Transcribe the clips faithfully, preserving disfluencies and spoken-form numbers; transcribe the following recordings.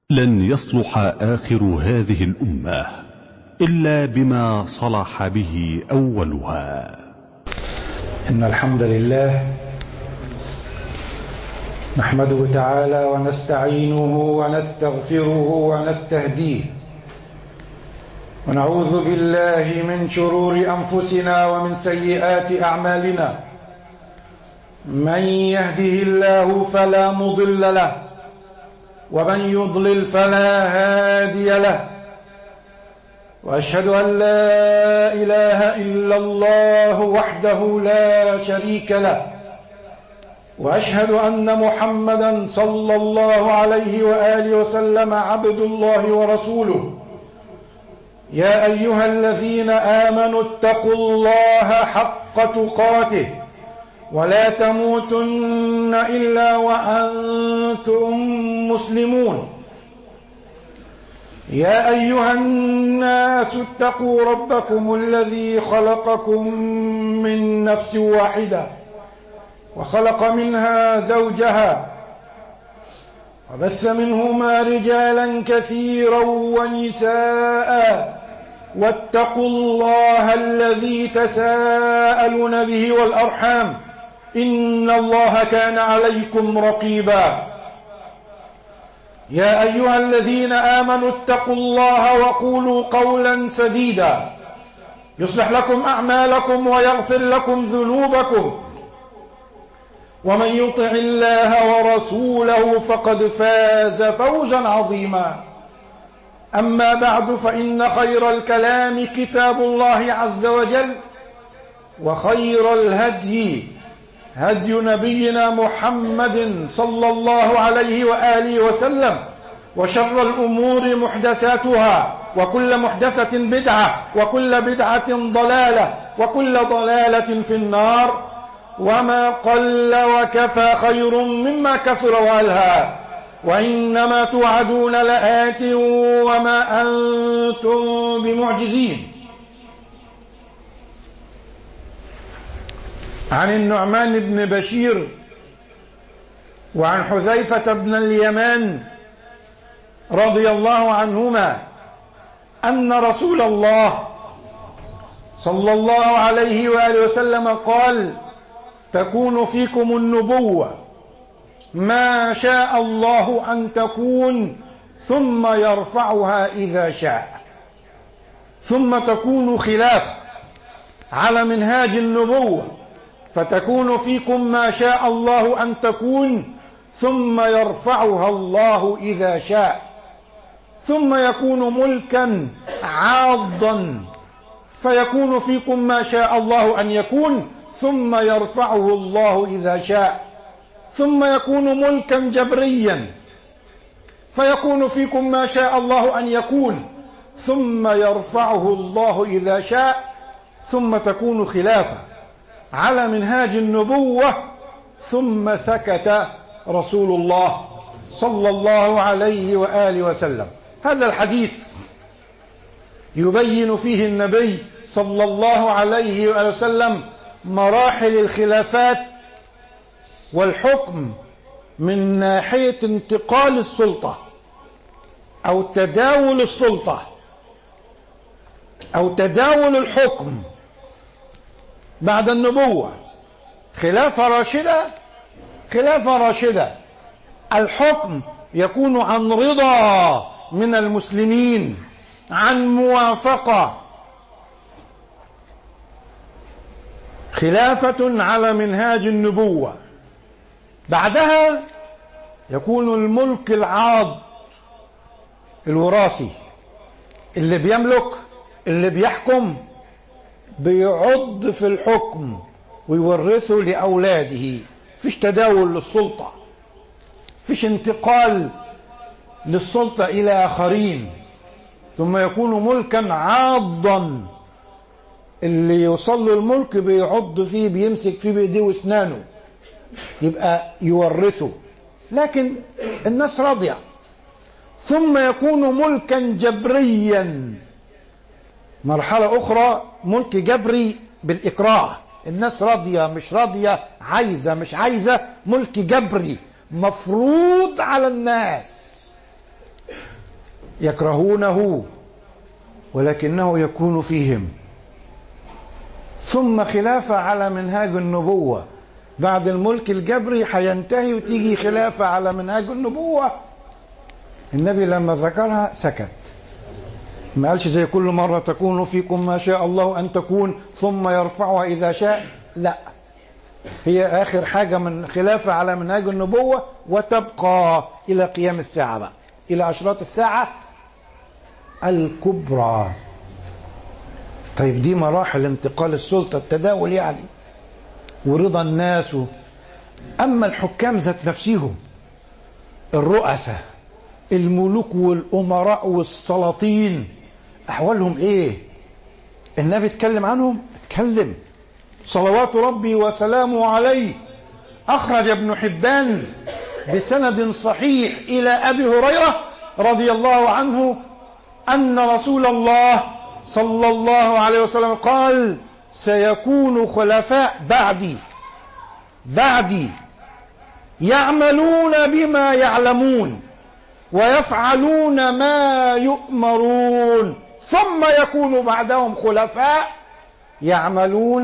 لن يصلح آخر هذه الأمة إلا بما صلح به أولها. إن الحمد لله نحمده تعالى ونستعينه ونستغفره ونستهديه، ونعوذ بالله من شرور أنفسنا ومن سيئات أعمالنا. من يهده الله فلا مضل له، ومن يضلل فلا هادي له، وأشهد أن لا إله إلا الله وحده لا شريك له، وأشهد أن محمدا صلى الله عليه وآله وسلم عبد الله ورسوله. يا أيها الذين آمنوا اتقوا الله حق تقاته ولا تموتن إلا وأنتم مسلمون. يا أيها الناس اتقوا ربكم الذي خلقكم من نفس واحدة وخلق منها زوجها وبث منهما رجالا كثيرا ونساء، واتقوا الله الذي تساءلون به والأرحام إن الله كان عليكم رقيبا. يا أيها الذين آمنوا اتقوا الله وقولوا قولا سديدا يصلح لكم أعمالكم ويغفر لكم ذنوبكم، ومن يطع الله ورسوله فقد فاز فوزا عظيما. أما بعد، فإن خير الكلام كتاب الله عز وجل، وخير الهدي هدي نبينا محمد صلى الله عليه وآله وسلم، وشر الأمور محدثاتها، وكل محدثة بدعة، وكل بدعة ضلالة، وكل ضلالة في النار. وما قل وكفى خير مما كثر وألهى، وإنما توعدون لآت وما أنتم بمعجزين. عن النعمان بن بشير وعن حذيفة بن اليمان رضي الله عنهما أن رسول الله صلى الله عليه وآله وسلم قال: تكون فيكم النبوة ما شاء الله أن تكون، ثم يرفعها إذا شاء، ثم تكون خلافة على منهاج النبوة، فتكون فيكم ما شاء الله أن تكون، ثم يرفعها الله إذا شاء، ثم يكون ملكا عاضا، فيكون فيكم ما شاء الله أن يكون، ثم يرفعه الله إذا شاء، ثم يكون ملكا جبريا، فيكون فيكم ما شاء الله أن يكون، ثم يرفعه الله إذا شاء، ثم تكون خلافة على منهاج النبوة. ثم سكت رسول الله صلى الله عليه وآله وسلم. هذا الحديث يبين فيه النبي صلى الله عليه وآله وسلم مراحل الخلافات والحكم من ناحية انتقال السلطة أو تداول السلطة أو تداول الحكم بعد النبوة. خلافة راشدة، خلافة راشدة الحكم يكون عن رضا من المسلمين، عن موافقة. خلافة على منهاج النبوة. بعدها يكون الملك العاض الوراثي، اللي بيملك، اللي بيحكم، بيعض في الحكم ويورثه لأولاده. فيش تداول للسلطة، فيش انتقال للسلطة إلى آخرين. ثم يكون ملكا عاضا، اللي يوصل له الملك بيعض فيه، بيمسك فيه بإيديه واسنانه، يبقى يورثه، لكن الناس راضية. ثم يكون ملكا جبريا، مرحلة أخرى ملك جبري بالإكراه، الناس راضية مش راضية، عايزة مش عايزة، ملك جبري مفروض على الناس. يكرهونه ولكنه يكون فيهم. ثم خلافة على منهاج النبوة، بعد الملك الجبري هينتهي وتيجي خلافة على منهاج النبوة. النبي لما ذكرها سكت، ما قالش زي كل مرة تكون فيكم ما شاء الله أن تكون ثم يرفعها إذا شاء، لا، هي آخر حاجة من خلافة على منهاج النبوة وتبقى إلى قيام الساعة بقى، إلى أشراط الساعة الكبرى. طيب دي مراحل انتقال السلطة، التداول يعني، ورضا الناس. أما الحكام ذات نفسهم، الرؤساء، الملوك والأمراء والسلاطين، أحوالهم إيه؟ النبي اتكلم عنهم؟ اتكلم صلوات ربي وسلامه عليه. أخرج ابن حبان بسند صحيح إلى أبي هريرة رضي الله عنه أن رسول الله صلى الله عليه وسلم قال: سيكون خلفاء بعدي بعدي يعملون بما يعلمون ويفعلون ما يؤمرون، ثم يكون بعدهم خلفاء يعملون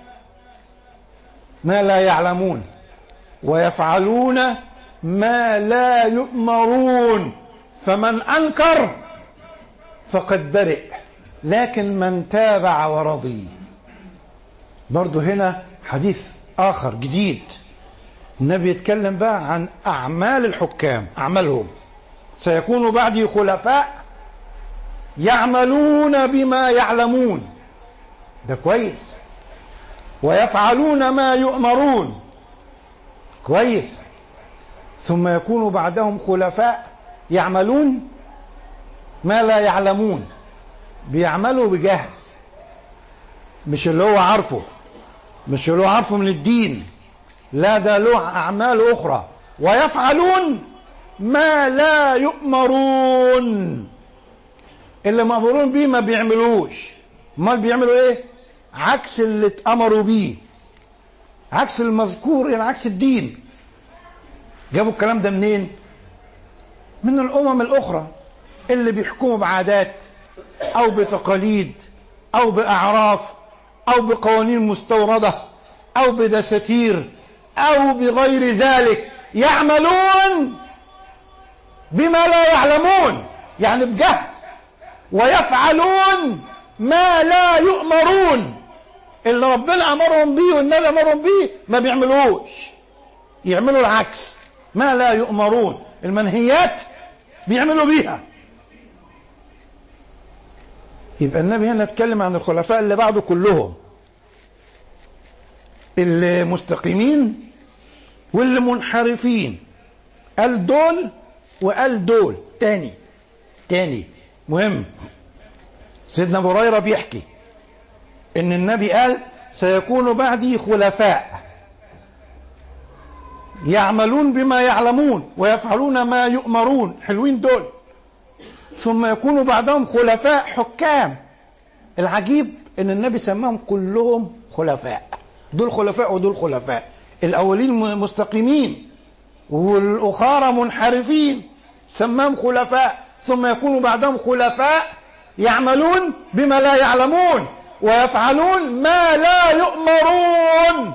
ما لا يعلمون ويفعلون ما لا يؤمرون، فمن أنكر فقد برئ، لكن من تابع ورضي. برضو هنا حديث آخر جديد، النبي يتكلم بقى عن أعمال الحكام، أعمالهم. سيكون بعدي خلفاء يعملون بما يعلمون، ده كويس، ويفعلون ما يؤمرون، كويس، ثم يكون بعدهم خلفاء يعملون ما لا يعلمون، بيعملوا بجهل، مش اللي هو عارفه، مش اللي هو عارفه من الدين، لا، ده له أعمال أخرى. ويفعلون ما لا يؤمرون، اللي مأمورون بيه ما بيعملوش، امال بيعملوا ايه؟ عكس اللي اتأمروا بيه، عكس المذكور، يعني عكس الدين. جابوا الكلام ده منين؟ من الأمم الأخرى اللي بيحكموا بعادات أو بتقاليد أو بأعراف أو بقوانين مستوردة أو بدساتير أو بغير ذلك، يعملون بما لا يعلمون، يعني بجهل، ويفعلون ما لا يؤمرون، اللي ربنا أمرهم بيه والنبي أمرهم بيه ما بيعملوش، يعملوا العكس، ما لا يؤمرون، المنهيات بيعملوا بيها. يبقى النبي هنا اتكلم عن الخلفاء اللي بعده كلهم، اللي مستقيمين واللي منحرفين، قال دول وقال دول تاني تاني مهم. سيدنا أبو هريرة بيحكي ان النبي قال: سيكون بعدي خلفاء يعملون بما يعلمون ويفعلون ما يؤمرون، حلوين دول، ثم يكون بعدهم خلفاء حكام. العجيب ان النبي سماهم كلهم خلفاء، دول خلفاء ودول خلفاء، الاولين مستقيمين والاخرى منحرفين، سماهم خلفاء. ثم يكون بعدهم خلفاء يعملون بما لا يعلمون ويفعلون ما لا يؤمرون.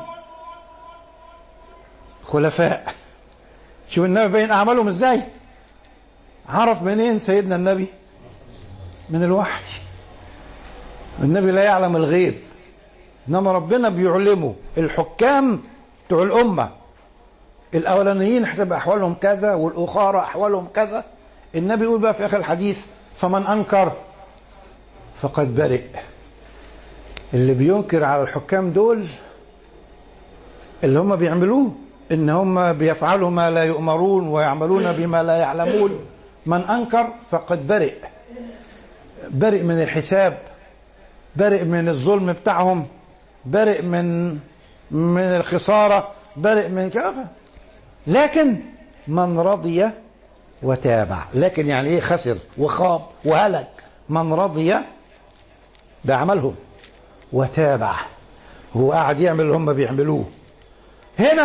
خلفاء، شوف النبي بين اعمالهم ازاي. عرف منين سيدنا النبي؟ من الوحي. النبي لا يعلم الغيب، انما ربنا بيعلمه. الحكام بتوع الامه الاولانيين هتبقى احوالهم كذا والاخرى احوالهم كذا. النبي يقول بقى في اخر الحديث: فمن انكر فقد برئ. اللي بينكر على الحكام دول اللي هم بيعملوه، ان هم بيفعلوا ما لا يؤمرون ويعملون بما لا يعلمون، من انكر فقد برئ. برئ من الحساب، برئ من الظلم بتاعهم، برئ من من الخسارة، برئ من كذا. لكن من رضي وتابع، لكن يعني ايه؟ خسر وخاب وهلك. من رضي بعملهم وتابع، هو قاعد يعمل اللي هم بيعملوه. هنا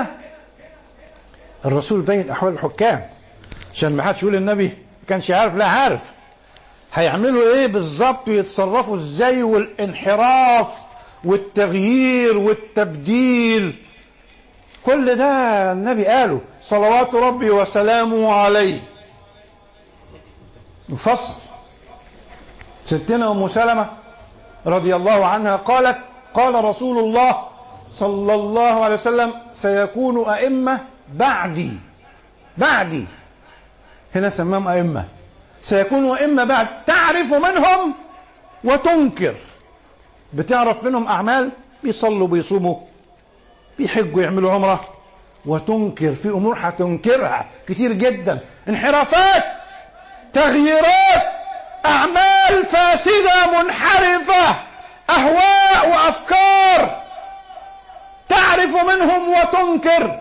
الرسول بين احوال الحكام عشان ما حدش يقول النبي ما كانش عارف، لا عارف. هيعملوا ايه بالظبط ويتصرفوا ازاي، والانحراف والتغيير والتبديل، كل ده النبي قاله صلوات ربي وسلامه عليه. مفصل. ستنا أم سلمة رضي الله عنها قالت قال رسول الله صلى الله عليه وسلم سيكون أئمة بعدي، بعدي هنا سماهم أئمة، سيكون أئمة بعد تعرف منهم وتنكر، بتعرف منهم أعمال، بيصلوا بيصوموا بيحجوا يعملوا عمرة، وتنكر في أمور هتنكرها كتير جدا، انحرافات، تغييرات، أعمال فاسدة منحرفة، أهواء وأفكار، تعرف منهم وتنكر.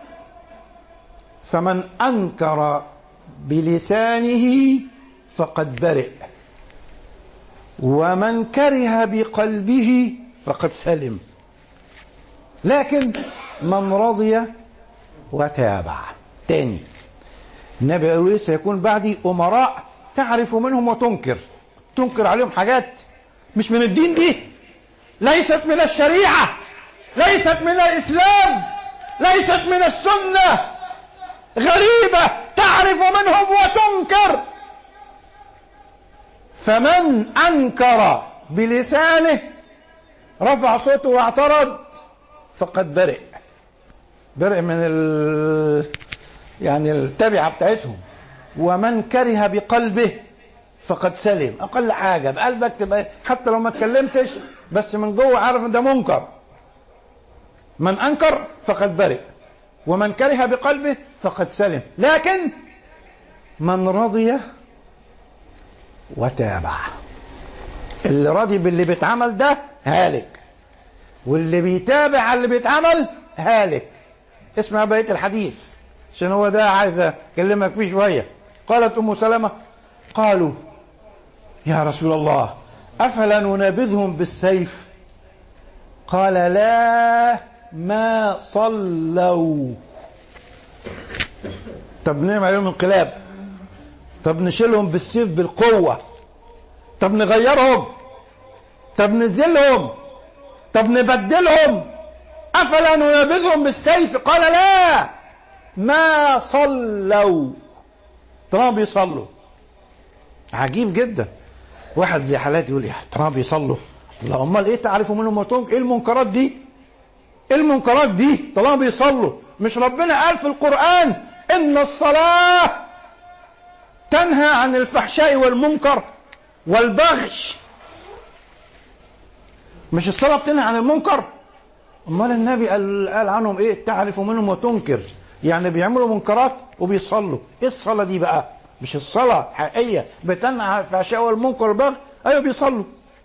فمن أنكر بلسانه فقد برئ، ومن كره بقلبه فقد سلم، لكن من رضي وتابع. تاني النبي قال لي سيكون بعدي أمراء تعرف منهم وتنكر، تنكر عليهم حاجات مش من الدين، دي ليست من الشريعة، ليست من الإسلام، ليست من السنة، غريبة، تعرف منهم وتنكر. فمن أنكر بلسانه رفع صوته واعترض فقد برئ، برئ من ال... يعني التبعة بتاعتهم. ومن كره بقلبه فقد سلم، أقل حاجة بقلبك تبقى حتى لو ما اتكلمتش بس من جوه عارف ان ده منكر. من أنكر فقد برئ، ومن كره بقلبه فقد سلم، لكن من رضي وتابع، اللي راضي باللي بيتعمل ده هالك، واللي بيتابع على اللي بيتعمل هالك. اسمع بقية الحديث عشان هو ده عايز اكلمك فيه شوية. قالت أم سلمة قالوا يا رسول الله أفلا ننابذهم بالسيف؟ قال لا ما صلوا. طب نعمل عليهم انقلاب؟ طب نشيلهم بالسيف بالقوة؟ طب نغيرهم؟ طب ننزلهم؟ طب نبدلهم؟ أفلا ننابذهم بالسيف؟ قال لا ما صلوا، طالما بيصلوا. عجيب جدا، واحد زي حالاتي يقول لي طالما بيصلوا، الله امال ايه تعرفوا منهم وتنكر؟ ايه المنكرات دي؟ ايه المنكرات دي طالما بيصلوا؟ مش ربنا قال في القرآن ان الصلاة تنهى عن الفحشاء والمنكر والبغي؟ مش الصلاة بتنهى عن المنكر؟ امال النبي قال, قال عنهم ايه؟ تعرف منهم وتنكر، يعني بيعملوا منكرات وبيصلوا. ايه الصلاة دي بقى؟ مش الصلاة حقيقية بتنهى عن الفحشاء والمنكر والبغي؟ ايوه بيصلوا،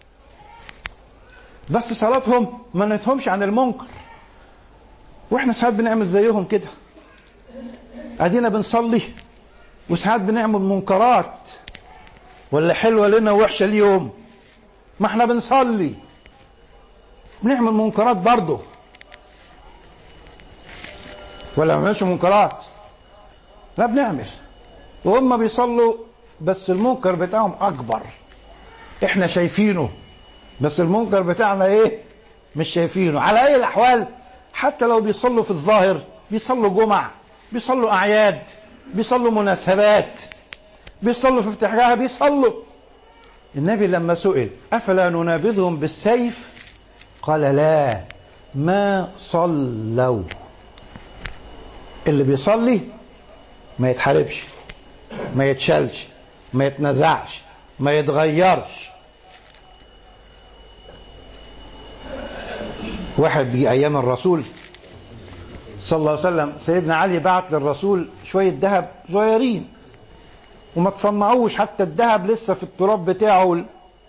بس صلاتهم ما نهتهمش عن المنكر. واحنا ساعات بنعمل زيهم كده، ادينا بنصلي وساعات بنعمل منكرات، ولا حلوة لنا ووحشة اليوم. ما احنا بنصلي بنعمل منكرات برضه، ولا ما بنعملش منكرات؟ لا بنعمل، وهم بيصلوا بس المنكر بتاعهم اكبر، احنا شايفينه بس المنكر بتاعنا ايه؟ مش شايفينه. على اي الاحوال حتى لو بيصلوا في الظاهر، بيصلوا جمع، بيصلوا اعياد، بيصلوا مناسبات، بيصلوا في افتتاحها، بيصلوا. النبي لما سئل افلا ننابذهم بالسيف قال لا ما صلوا. اللي بيصلي ما يتحاربش، ما يتشالش، ما يتنزعش، ما يتغيرش. واحد جه ايام الرسول صلى الله عليه وسلم، سيدنا علي بعت للرسول شويه ذهب صغيرين وما تصنعوش، حتى الذهب لسه في التراب بتاعه،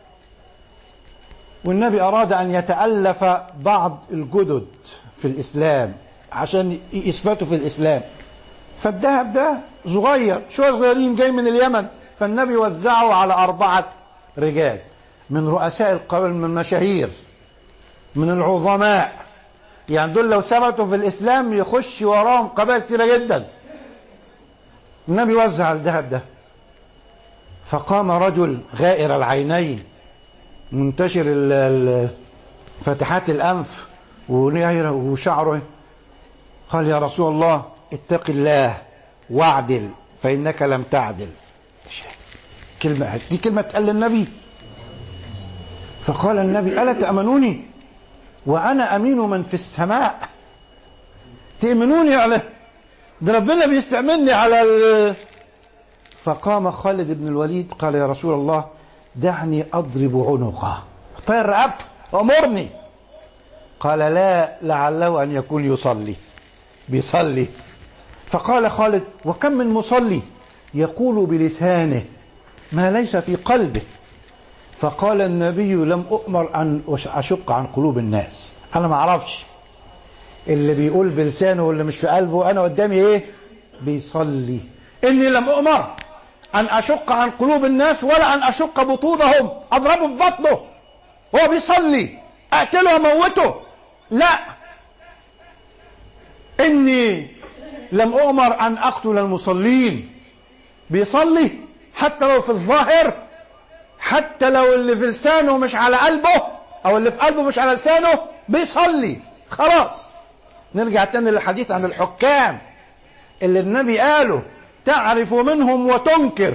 والنبي اراد ان يتألف بعض الجدد في الاسلام عشان يثبتوا في الاسلام. فالذهب ده صغير، شويه صغيرين جاي من اليمن، فالنبي وزعه على اربعه رجال من رؤساء القبائل، من المشاهير، من العظماء، يعني دول لو ثبتوا في الاسلام يخش وراهم قبائل كتيره جدا. النبي وزع الذهب ده، فقام رجل غائر العينين منتشر فتحات الأنف وشعره، قال يا رسول الله اتق الله واعدل فإنك لم تعدل. كلمة دي كلمة قال للنبي. فقال النبي ألا تأمنوني وأنا أمين من في السماء؟ تأمنوني على ده ربنا بيستأمني على ال... فقام خالد بن الوليد قال يا رسول الله دعني أضرب عنقه، طير رقبته أمرني. قال لا، لعله أن يكون يصلي بيصلي. فقال خالد وكم من مصلي يقول بلسانه ما ليس في قلبه. فقال النبي لم أؤمر أن أشق عن قلوب الناس، أنا ما أعرفش اللي بيقول بلسانه واللي مش في قلبه، أنا قدامي إيه؟ بيصلي. إني لم أؤمر أن أشق عن قلوب الناس ولا أن أشق بطونهم، أضربه في بطنه هو بيصلي أقتله وأموته، لا، إني لم أؤمر أن أقتل المصلين. بيصلي حتى لو في الظاهر، حتى لو اللي في لسانه مش على قلبه أو اللي في قلبه مش على لسانه، بيصلي خلاص. نرجع تاني للحديث عن الحكام اللي النبي قاله تعرف منهم وتنكر،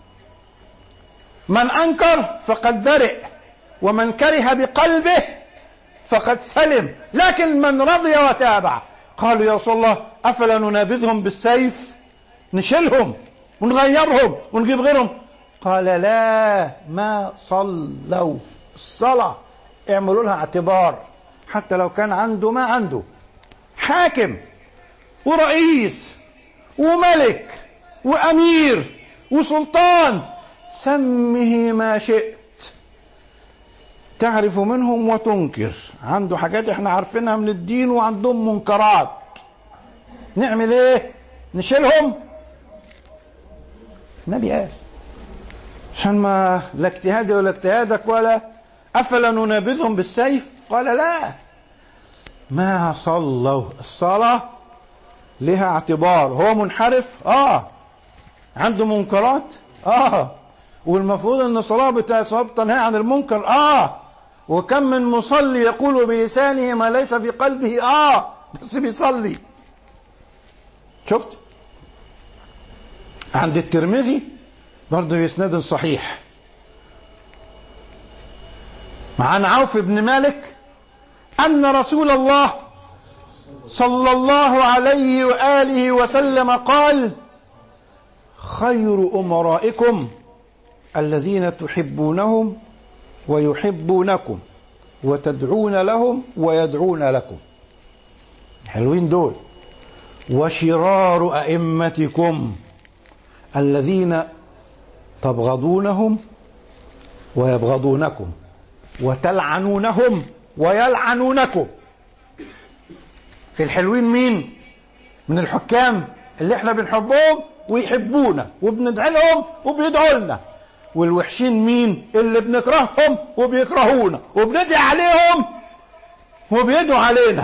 من أنكر فقد برئ ومن كره بقلبه فقد سلم، لكن من رضي وتابع. قالوا يا رسول الله أفلا ننابذهم بالسيف، نشيلهم ونغيرهم ونجيب غيرهم؟ قال لا، ما صلوا الصلاة اعملوا لها اعتبار، حتى لو كان عنده ما عنده، حاكم ورئيس وملك وأمير وسلطان، سمه ما شئت، تعرف منهم وتنكر. عنده حاجات احنا عارفينها من الدين وعندهم منكرات، نعمل ايه؟ نشيلهم؟ النبي قال عشان ما لا اجتهادي ولا اجتهادك ولا أفلا ننابذهم بالسيف؟ قال لا، ما صلوا الصلاة لها اعتبار. هو منحرف اه، عنده منكرات اه، والمفروض ان الصلاة بتاع الصلاة تنهى عن المنكر اه، وكم من مصلي يقول بلسانه ما ليس في قلبه اه، بس بيصلي. شفت عند الترمذي برضه بإسناد صحيح عن عوف بن مالك أن رسول الله صلى الله عليه وآله وسلم قال خير أمرائكم الذين تحبونهم ويحبونكم وتدعون لهم ويدعون لكم، حلوين دول. وشرار أئمتكم الذين تبغضونهم ويبغضونكم وتلعنونهم ويلعنونكم. في الحلوين مين؟ من الحكام اللي احنا بنحبهم ويحبونا وبندعي لهم وبيدعوا لنا. والوحشين مين؟ اللي بنكرههم وبيكرهونا وبندعي عليهم وبيدعوا علينا.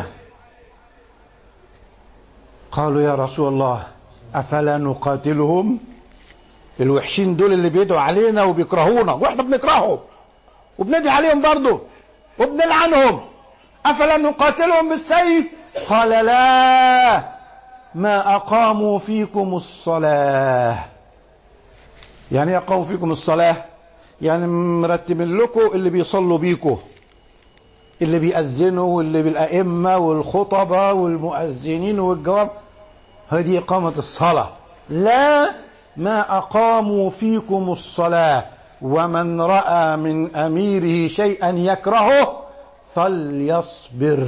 قالوا يا رسول الله أفلا نقاتلهم؟ الوحشين دول اللي بيدعوا علينا وبيكرهونا واحنا بنكرههم وبندعي عليهم برضه وبنلعنهم، أفلا نقاتلهم بالسيف؟ قال لا، ما أقاموا فيكم الصلاة. يعني ايه أقاموا فيكم الصلاة؟ يعني مرتبين لكم اللي بيصلوا بيكم، اللي بيأذنوا واللي بالأئمة والخطبة والمؤذنين والجواب، هذه إقامة الصلاة. لا، ما أقاموا فيكم الصلاة، ومن رأى من أميره شيئا يكرهه فليصبر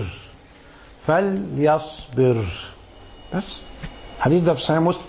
فليصبر. بس حديث ده في صحيح مسلم.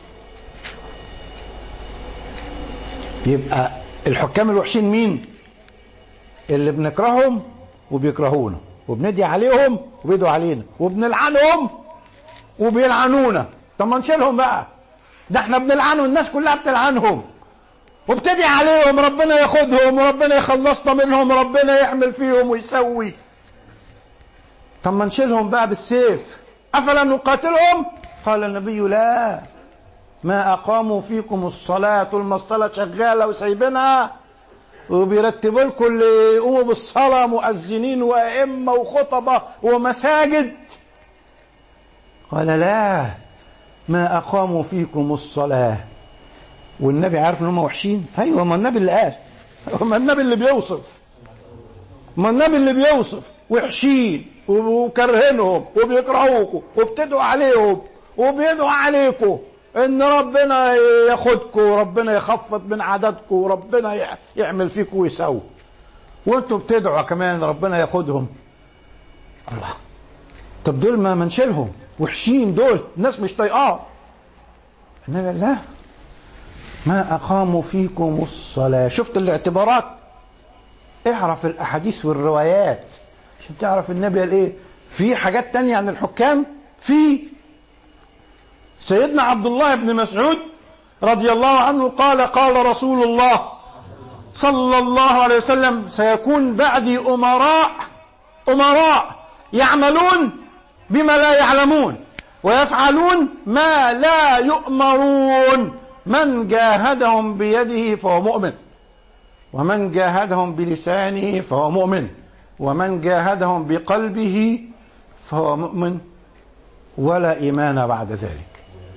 يبقى الحكام الوحشين مين؟ اللي بنكرههم وبيكرهونا وبندعي عليهم وبيدعوا علينا وبنلعنهم وبيلعنونا. طب ما نشيلهم بقى، ده احنا بنلعنهم، الناس كلها بتلعنهم وبتدعي عليهم، ربنا ياخدهم وربنا يخلصنا منهم وربنا يعمل فيهم ويسوي. طب ما نشيلهم بقى بالسيف. أفلا نقاتلهم؟ قال النبي لا، ما أقاموا فيكم الصلاة، طول ما الصلاة شغالة وسايبينها وبيرتبوا لكم اللي يقوموا بالصلاة مؤذنين وأئمة وخطبة ومساجد. قال لا، ما أقاموا فيكم الصلاة. والنبي عارف ان هم وحشين. ايوه، ما النبي اللي قال، ما النبي اللي بيوصف، ما النبي اللي بيوصف وحشين وكرهنهم وبيكرهوكم وبتدعوا عليهم وبيدعوا عليكم ان ربنا ياخدكم وربنا يخفض من عددكم وربنا يعمل فيكم ويسوي، وانتوا بتدعوا كمان ربنا ياخدهم. الله، طب دول ما منشلهم وحشين، دول الناس مش طايقاه. النبي لا، ما أقاموا فيكم الصلاة. شفت الاعتبارات؟ اعرف الأحاديث والروايات عشان تعرف النبي قال إيه. في حاجات تانية عن الحكام. في سيدنا عبد الله بن مسعود رضي الله عنه قال قال رسول الله صلى الله عليه وسلم سيكون بعدي أمراء أمراء يعملون بما لا يعلمون ويفعلون ما لا يؤمرون، من جاهدهم بيده فهو مؤمن، ومن جاهدهم بلسانه فهو مؤمن، ومن جاهدهم بقلبه فهو مؤمن، ولا إيمان بعد ذلك.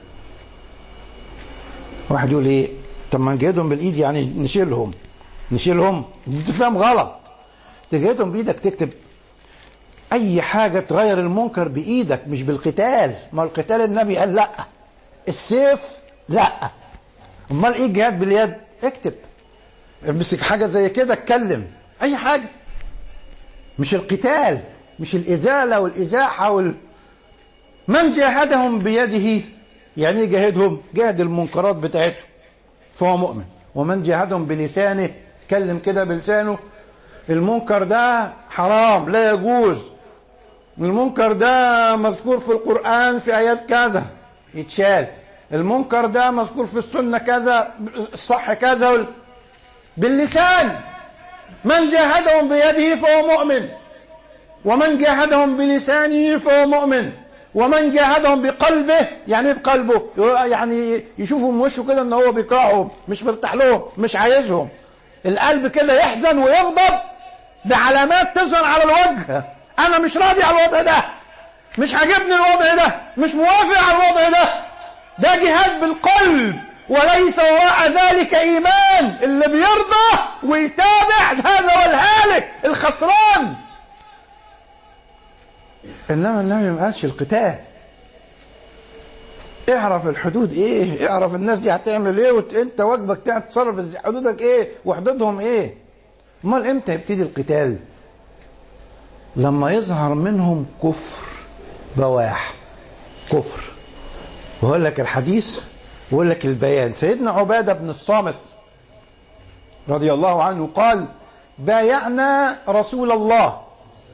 واحد يقول ايه، طب ما نجاهدهم بالإيد يعني نشيلهم نشيلهم انت فاهم غلط. تجاهدهم بإيدك تكتب أي حاجة تغير المنكر بإيدك مش بالقتال. ما القتال النبي قال لا، السيف لا. امال ايه الجهاد باليد؟ اكتب، امسك حاجه زي كده، اتكلم اي حاجه، مش القتال، مش الازاله والازاحه وال... من جاهدهم بيده يعني ايه جاهدهم؟ جاهد المنكرات بتاعتهم فهو مؤمن، ومن جاهدهم بلسانه اتكلم كده بلسانه المنكر ده حرام لا يجوز، المنكر ده مذكور في القرآن في آيات كذا يتشال، المنكر ده مذكور في السنة كذا الصح كذا. باللسان. من جاهدهم بيده فهو مؤمن، ومن جاهدهم بلسانه فهو مؤمن، ومن جاهدهم بقلبه يعني ايه بقلبه؟ يعني يشوفوا من وشه كده ان هو بيكرههم مش مرتاح لهم مش عايزهم، القلب كده يحزن ويغضب، ده علامات تظهر على الوجه. انا مش راضي على الوضع ده، مش عاجبني الوضع ده، مش موافق على الوضع ده. ده جهاد بالقلب وليس وراء ذلك إيمان. اللي بيرضى ويتابع هذا هو الهالك الخسران. إنما النبي ما قالش القتال. اعرف الحدود ايه، اعرف الناس دي هتعمل ايه، وانت واجبك تتصرف ازاي، حدودك ايه وحدودهم ايه. امال امتى يبتدي القتال؟ لما يظهر منهم كفر بواح، كفر. وهقول لك الحديث ويقول لك البيان. سيدنا عبادة بن الصامت رضي الله عنه قال بايعنا رسول الله،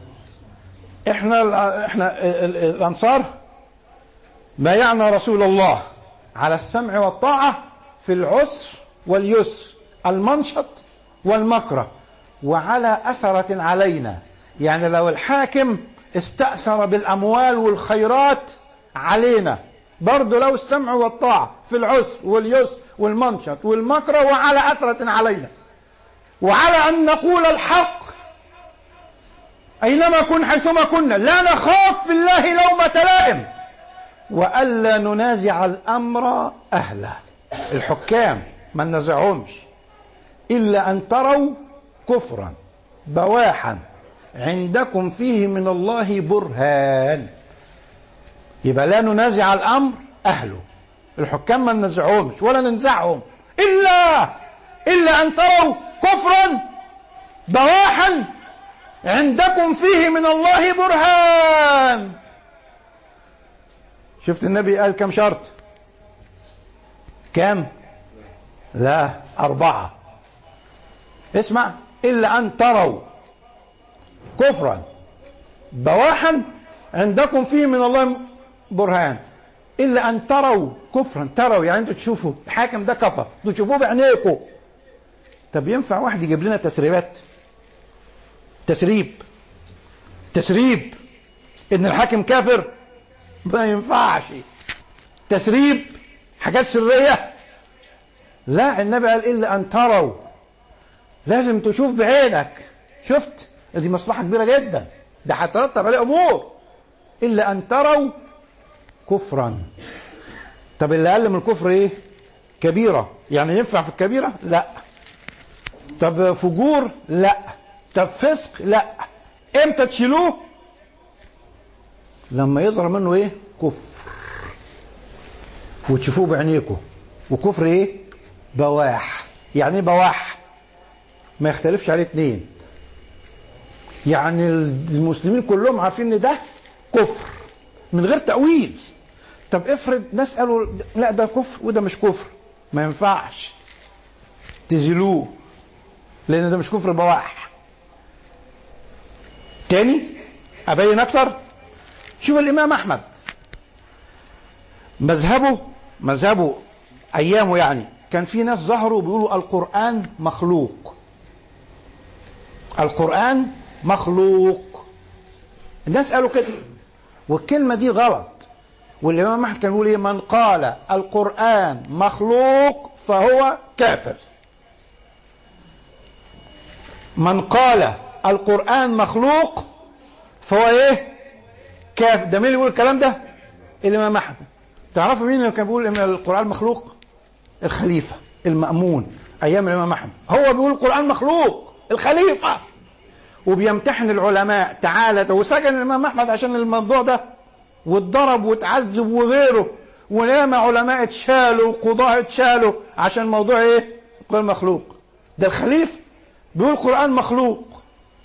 احنا احنا الانصار بايعنا رسول الله على السمع والطاعة في العسر واليسر، المنشط والمكره، وعلى أثرة علينا. يعني لو الحاكم استأثر بالأموال والخيرات علينا برضه لو السمع والطاعة في العسر واليسر والمنشط والمكره، وعلى أثرة علينا، وعلى أن نقول الحق أينما كن حيثما كنا، لا نخاف في الله لومة لائم، وألا ننازع الأمر أهله. الحكام ما ننازعهمش إلا أن تروا كفرا بواحا عندكم فيه من الله برهان. يبقى لا ننازع الأمر أهله. الحكام ما ننازعهمش ولا ننزعهم إلا إلا أن تروا كفرا بواحا عندكم فيه من الله برهان. شفت النبي قال كم شرط؟ كم؟ لا، أربعة. اسمع، إلا أن تروا كفرا بواحا عندكم فيه من الله برهان. إلا أن تروا كفرا، تروا يعني أنتوا تشوفوا الحاكم ده كفر، أنتوا تشوفوه بعينيكم. طب ينفع واحد يجيب لنا تسريبات؟ تسريب تسريب إن الحاكم كافر؟ ما ينفعش. تسريب حاجات سرية؟ لا، النبي قال إلا أن تروا، لازم تشوف بعينك. شفت؟ دي مصلحة كبيرة جدا، ده هترتب عليه أمور. إلا أن تروا كفرا. طب اللي أقل من الكفر إيه؟ كبيرة، يعني ينفع في الكبيرة؟ لا. طب فجور؟ لا. طب فسق؟ لا. امتى تشيلوه؟ لما يظهر منه ايه؟ كفر، وتشوفوه بعينيكم. وكفر ايه؟ بواح. يعني ايه بواح؟ ما يختلفش عليه اتنين، يعني المسلمين كلهم عارفين ان ده كفر من غير تأويل. طب افرض ناس قالوا لا ده كفر وده مش كفر، ما ينفعش تزيلوه، لان ده مش كفر بواح. تاني ابين اكتر. شوف الامام احمد مذهبه مذهبه ايامه، يعني كان في ناس ظهروا بيقولوا القرآن مخلوق، القرآن مخلوق. الناس قالوا كده، والكلمة دي غلط. والامام احمد كان بيقول ايه؟ من قال القرآن مخلوق فهو كافر. من قال القرآن مخلوق فهو ايه؟ كافر. ده مين اللي يقول الكلام ده؟ الامام احمد. تعرفوا مين اللي كان بيقول ان القرآن مخلوق؟ الخليفة المأمون ايام الامام احمد، هو بيقول القرآن مخلوق، الخليفة. وبيمتحن العلماء. تعالى، وسجن الامام احمد عشان الموضوع ده، واتضرب واتعذب وغيره، ولما علماء اتشالوا وقضاء اتشالوا عشان موضوع ايه؟ القرآن مخلوق. ده الخليفة بيقول القرآن مخلوق،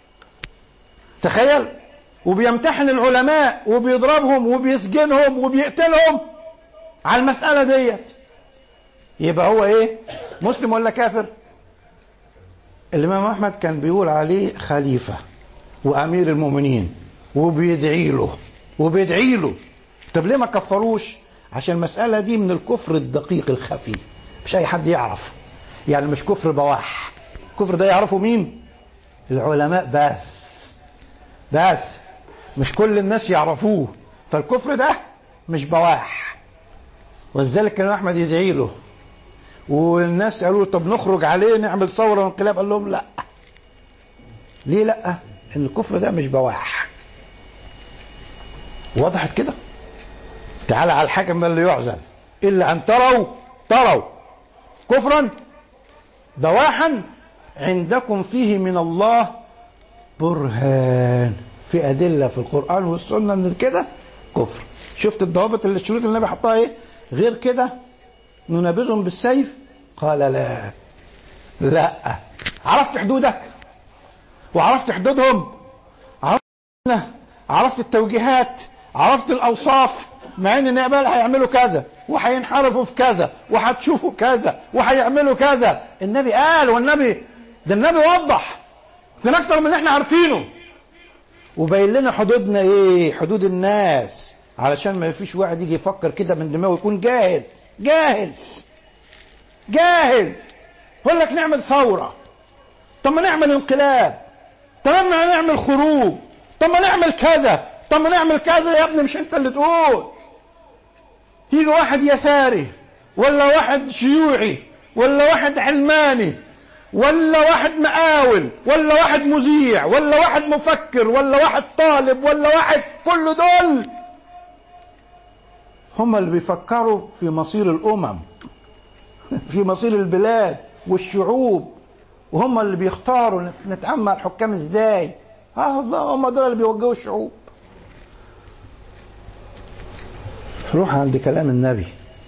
تخيل. وبيمتحن العلماء وبيضربهم وبيسجنهم وبيقتلهم على المسألة ديت. يبقى هو ايه؟ مسلم ولا كافر؟ الإمام أحمد كان بيقول عليه خليفة وأمير المؤمنين، وبيدعي له وبيدعي له. طب ليه ما كفروش؟ عشان المسألة دي من الكفر الدقيق الخفي، مش أي حد يعرف، يعني مش كفر بواح. الكفر ده يعرفه مين؟ العلماء بس بس مش كل الناس يعرفوه. فالكفر ده مش بواح، ولذلك كان أحمد يدعي له. والناس قالوا طب نخرج عليه نعمل ثورة وانقلاب، قال لهم لا. ليه لا؟ ان الكفر ده مش بواح. وضحت كده؟ تعالى على الحاكم اللي يعزل. إلا أن تروا تروا كفرا بواحا عندكم فيه من الله برهان، في أدلة في القرآن والسنة ان كده كفر. شفت الضوابط اللي الشروط اللي النبي حطها ايه؟ غير كده ننابذهم بالسيف؟ قال لا لا. عرفت حدودك وعرفت حدودهم، عرفت عرفت التوجيهات، عرفت الأوصاف، مع ان النقبال هيعملوا كذا وهينحرفوا في كذا وهتشوفوا كذا وهيعملوا كذا. النبي قال، والنبي ده النبي وضح كان اكتر من اللي احنا عارفينه، وبين لنا حدودنا ايه؟ حدود الناس، علشان ما فيش واحد يجي يفكر كده من دماغه يكون جاهل جاهل جاهل. يقول لك نعمل ثورة، طب ما نعمل انقلاب، طب ما نعمل خروج، طب ما نعمل كذا، طب ما نعمل كذا. يا ابني مش انت اللي تقول. يجي واحد يساري ولا واحد شيوعي ولا واحد علماني ولا واحد مقاول ولا واحد مذيع ولا واحد مفكر ولا واحد طالب ولا واحد، كل دول هم اللي بيفكروا في مصير الأمم، في مصير البلاد والشعوب، وهم اللي بيختاروا نتعامل مع الحكام ازاي. اه الله، هم دول اللي بيوجهوا الشعوب. روح عند كلام النبي،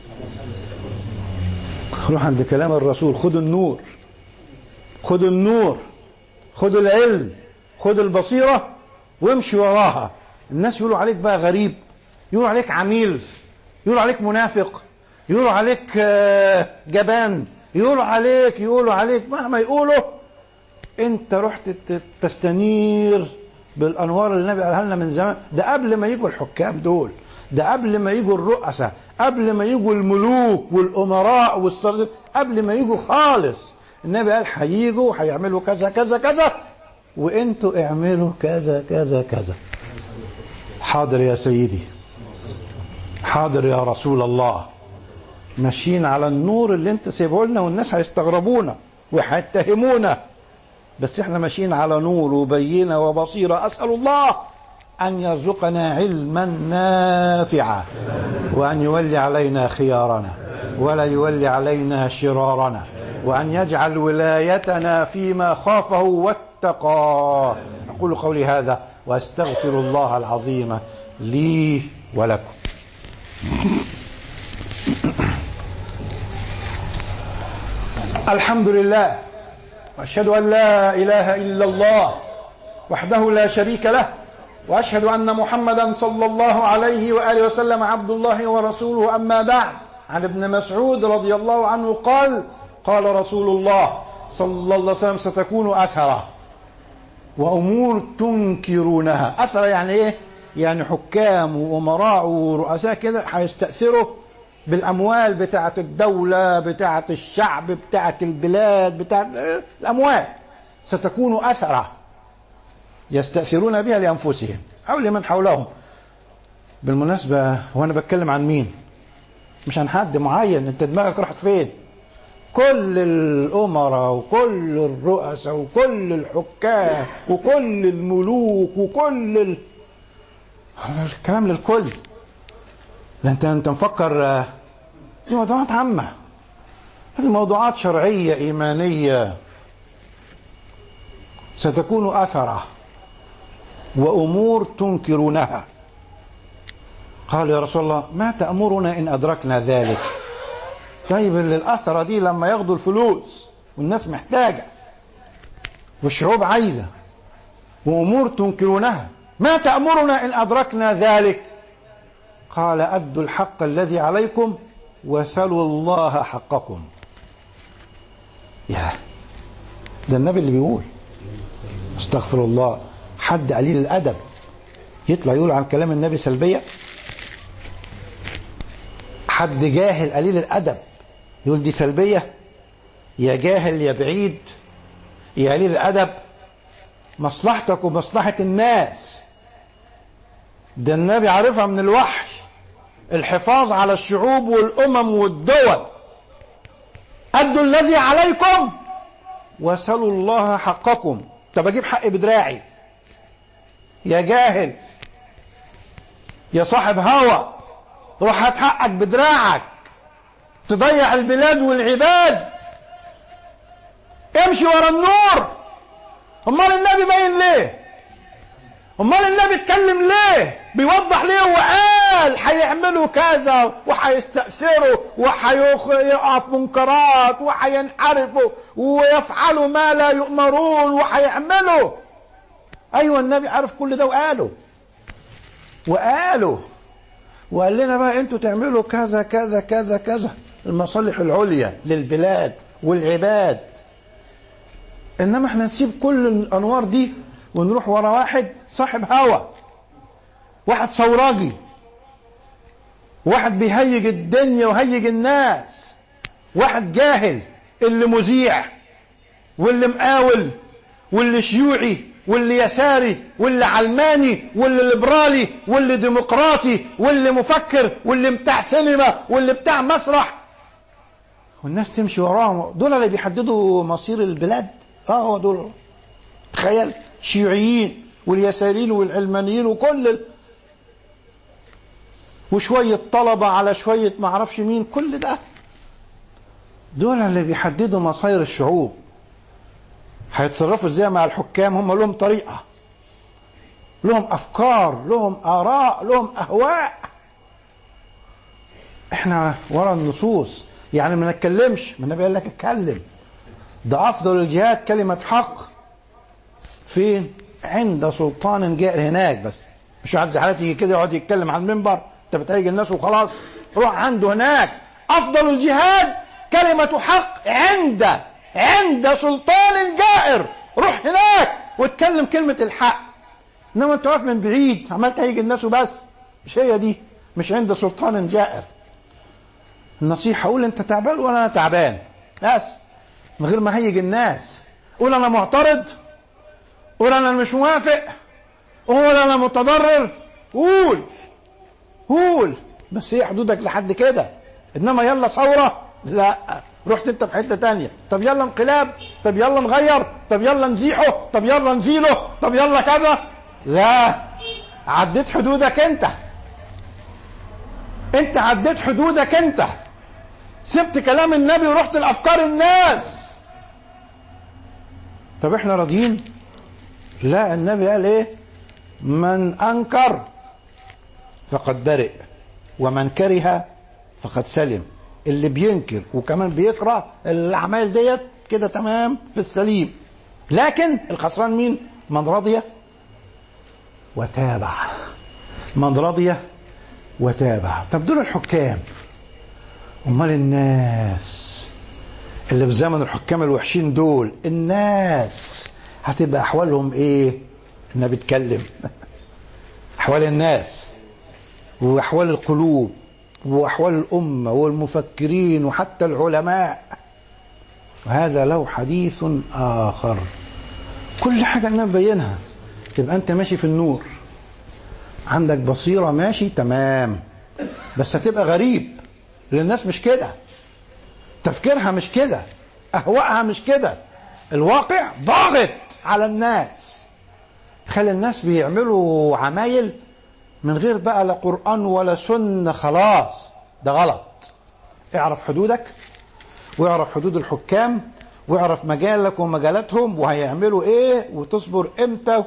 روح عند كلام الرسول. خدوا النور، خدوا النور، خدوا العلم، خدوا البصيرة وامشي وراها. الناس يقولوا عليك بقى غريب، يقولوا عليك عميل، يقولوا عليك منافق، يقولوا عليك جبان، يقولوا عليك يقولوا عليك مهما يقولوا، انت رحت تستنير بالانوار اللي النبي قالها لنا من زمان. ده قبل ما يجوا الحكام دول، ده قبل ما يجوا الرؤساء، قبل ما يجوا الملوك والامراء والسردين، قبل ما يجوا خالص النبي قال هيجوا وهيعملوا كذا كذا كذا، وانتوا اعملوا كذا كذا كذا. حاضر يا سيدي، حاضر يا رسول الله. ماشيين على النور اللي انت سيبه لنا، والناس هيستغربونا وهيتهمونا، بس احنا ماشيين على نور وبينة وبصيرة. أسأل الله أن يرزقنا علما نافعا، وأن يولي علينا خيارنا ولا يولي علينا شرارنا، وأن يجعل ولايتنا فيما خافه واتقاه. أقول قولي هذا وأستغفر الله العظيم لي ولكم. الحمد لله، وأشهد أن لا إله إلا الله وحده لا شريك له، وأشهد أن محمدا صلى الله عليه وآله وسلم عبد الله ورسوله. أما بعد، عن ابن مسعود رضي الله عنه قال: قال رسول الله صلى الله عليه وسلم: ستكون أثرة وأمور تنكرونها. أثرة يعني إيه؟ يعني حكام وأمراء ورؤساء كده هيستأثروا بالأموال بتاعة الدولة، بتاعة الشعب، بتاعة البلاد، بتاعة الأموال. ستكون أثرة يستأثرون بها لأنفسهم أو لمن حولهم. بالمناسبة، هو أنا بتكلم عن مين؟ مش عن حد معين. أنت دماغك راحت فين؟ كل الأمراء وكل الرؤساء وكل الحكام وكل الملوك وكل ال... الكلام للكل. انت انت مفكر دي موضوعات عامة؟ هذه موضوعات شرعية إيمانية. ستكون أثرة وأمور تنكرونها. قال: يا رسول الله، ما تأمرنا إن أدركنا ذلك؟ طيب الأثرة دي لما ياخدوا الفلوس والناس محتاجة والشعوب عايزة، وأمور تنكرونها، ما تأمرنا إن أدركنا ذلك؟ قال: أدوا الحق الذي عليكم وسلوا الله حقكم. يا ده النبي اللي بيقول. استغفر الله. حد قليل الأدب يطلع يقول عن كلام النبي سلبية؟ حد جاهل قليل الأدب يقول دي سلبية؟ يا جاهل يا بعيد يا قليل الأدب، مصلحتك ومصلحة الناس ده النبي عارفها من الوحي. الحفاظ على الشعوب والأمم والدول. أدوا الذي عليكم وسلوا الله حقكم. طب أجيب حقي بدراعي؟ يا جاهل يا صاحب هوى، روح هات حقك بدراعك، تضيع البلاد والعباد. امشي ورا النور. امال النبي باين ليه؟ امال النبي اتكلم ليه؟ بيوضح ليه وقال هيعملوا كذا وهيستأثروا وهيقعوا في منكرات وهينحرفوا ويفعلوا ما لا يؤمرون وهيعملوا. ايوه النبي عارف كل ده وقاله وقاله وقال لنا بقى انتوا تعملوا كذا كذا كذا كذا، المصالح العليا للبلاد والعباد. انما احنا نسيب كل الانوار دي ونروح ورا واحد صاحب هوى، واحد ثوراجي، واحد بيهيج الدنيا وهيج الناس، واحد جاهل اللي مذيع واللي مقاول واللي شيوعي واللي يساري واللي علماني واللي ليبرالي واللي ديمقراطي واللي مفكر واللي بتاع سينما واللي بتاع مسرح، والناس تمشي وراهم. دول اللي بيحددوا مصير البلاد. اه هو دول. تخيل، الشيوعيين واليساريين والعلمانيين وكل ال... وشوية طلبة على شوية معرفش مين، كل ده دول اللي بيحددوا مصير الشعوب. هيتصرفوا ازاي مع الحكام؟ هم لهم طريقة، لهم أفكار، لهم آراء، لهم أهواء. احنا ورا النصوص، يعني ما نتكلمش. ما النبي قال لك اتكلم. ده أفضل الجهاد كلمة حق. فين؟ عند سلطان جائر. هناك بس، مش واحد زحلات يجي كده يقعد يتكلم على المنبر انت بتهيج الناس وخلاص. روح عنده هناك. أفضل الجهاد كلمة حق عند عند سلطان جائر. روح هناك واتكلم كلمة الحق. انما انت واقف من بعيد عمال تهيج الناس وبس. مش هي دي، مش عند سلطان جائر. النصيحة قول انت تعبان ولا انا تعبان بس، من غير ما هيج الناس. قول انا معترض، قول انا مش موافق، قول انا متضرر، قول قول بس هي حدودك لحد كده. انما يلا ثورة لا، رحت انت في حتة تانية. طب يلا انقلاب، طب يلا نغير، طب يلا نزيحه، طب يلا نزيله، طب يلا كذا. لا، عديت حدودك انت، انت عديت حدودك انت، سبت كلام النبي ورحت لافكار الناس. طب احنا راضيين؟ لا، النبي قال ايه؟ من انكر فقد برئ ومن كره فقد سلم. اللي بينكر وكمان بيكره الاعمال ديت كده تمام في السليم، لكن الخسران مين؟ من رضي وتابع، من رضي وتابع. طب دول الحكام، امال الناس اللي في زمن الحكام الوحشين دول، الناس هتبقى احوالهم ايه؟ انا بتكلم احوال الناس واحوال القلوب واحوال الامه والمفكرين وحتى العلماء، وهذا له حديث اخر. كل حاجه انا مبينها. تبقى انت ماشي في النور، عندك بصيره، ماشي تمام، بس هتبقى غريب لان الناس مش كده، تفكيرها مش كده، اهوائها مش كده، الواقع ضاغط على الناس، خلي الناس بيعملوا عمايل من غير بقى لا قرآن ولا سنة. خلاص ده غلط. اعرف حدودك، واعرف حدود الحكام، واعرف مجالك ومجالاتهم وهيعملوا ايه، وتصبر امتى.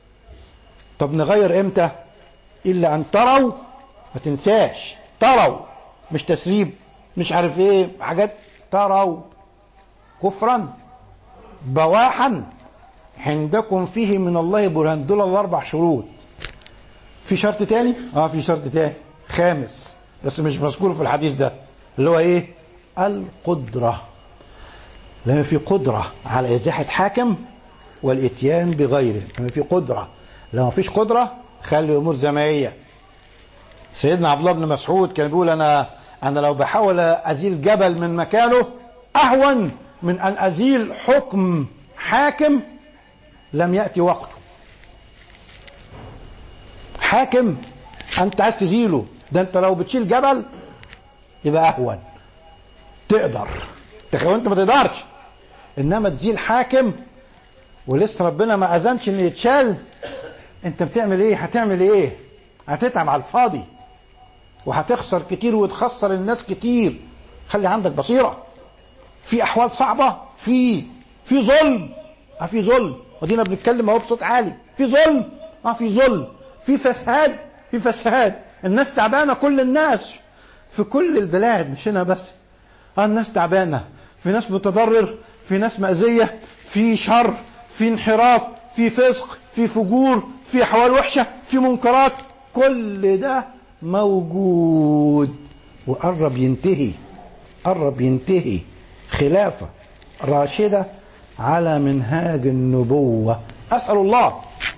طب نغير امتى؟ الا ان تروا، ما تنساش تروا، مش تسريب، مش عارف ايه حاجات، تروا كفرا بواحا عندكم فيه من الله برهان. دول الاربع شروط. في شرط تاني؟ اه في شرط تاني خامس بس مش مذكور في الحديث ده، اللي هو ايه؟ القدرة. لما في قدرة على ازاحة حاكم والاتيان بغيره، لما في قدرة. لما فيش قدرة خلي الامور زي ما هي. سيدنا عبد الله بن مسعود كان بيقول انا انا لو بحاول ازيل جبل من مكانه اهون من ان ازيل حكم حاكم لم يأتي وقته. حاكم انت عايز تزيله، ده انت لو بتشيل جبل يبقى اهون، تقدر تخيل، انت ما تقدرش. انما تزيل حاكم ولسه ربنا ما اذنش ان يتشال، انت بتعمل ايه؟ هتعمل ايه؟ هتتعب على الفاضي وهتخسر كتير وتخسر الناس كتير. خلي عندك بصيرة. في احوال صعبة، في في ظلم، اه في ظلم، ودينا بنتكلم اهو بصوت عالي. في ظلم، اه في ظلم، في فساد، في فساد، الناس تعبانة، كل الناس في كل البلاد مش هنا بس. اه الناس تعبانة، في ناس متضرر، في ناس مأذية، في شر، في انحراف، في فسق، في فجور، في احوال وحشة، في منكرات، كل ده موجود وقرب ينتهي، قرب ينتهي. خلافة راشدة على منهاج النبوة. أسأل الله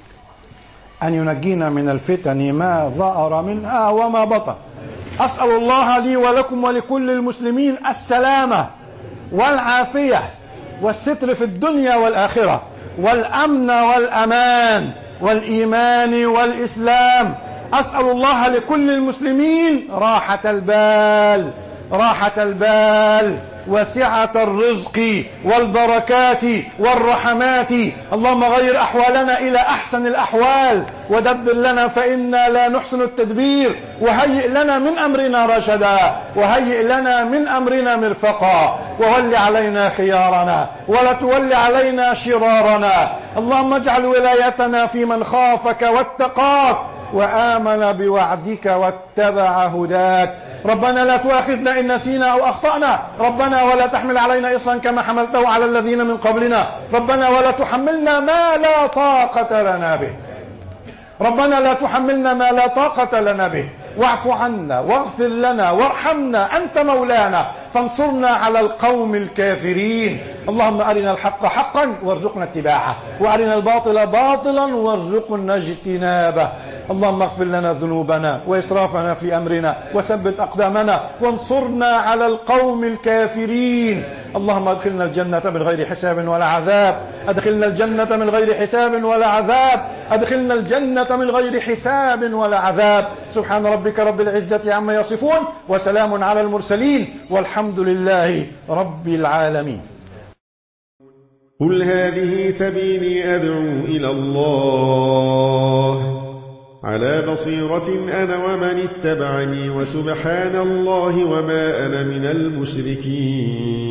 أن ينجينا من الفتن ما ظهر منها وما بطن. أسأل الله لي ولكم ولكل المسلمين السلامة والعافية والستر في الدنيا والآخرة، والأمن والأمان والإيمان والإسلام. أسأل الله لكل المسلمين راحة البال، راحة البال وسعة الرزق والبركات والرحمات. اللهم غير أحوالنا إلى أحسن الأحوال، ودبر لنا فإنا لا نحسن التدبير، وهيئ لنا من أمرنا رشدا، وهيئ لنا من أمرنا مرفقا، وول علينا خيارنا ولا تول علينا شرارنا. اللهم اجعل ولايتنا في من خافك واتقاك وآمن بوعدك واتبع هداك. ربنا لا تؤاخذنا إن نسينا أو أخطأنا، ربنا ولا تحمل علينا إصرا كما حملته على الذين من قبلنا، ربنا ولا تحملنا ما لا طاقة لنا به، ربنا لا تحملنا ما لا طاقة لنا به، واعف عنا واغفر لنا وارحمنا، أنت مولانا فانصرنا على القوم الكافرين. اللهم أرنا الحق حقا وارزقنا اتباعه، وأرنا الباطل باطلا وارزقنا اجتنابه. اللهم اغفر لنا ذنوبنا وإسرافنا في أمرنا وثبت أقدامنا وانصرنا على القوم الكافرين. اللهم ادخلنا الجنة من غير حساب ولا عذاب، ادخلنا الجنة من غير حساب ولا عذاب، ادخلنا الجنة من غير حساب ولا عذاب. سبحان ربك رب العزة عما يصفون، وسلام على المرسلين، والحمد لله رب العالمين. قل هذه سبيلي أدعو إلى الله على بصيرة أنا ومن اتبعني، وسبحان الله وما أنا من المشركين.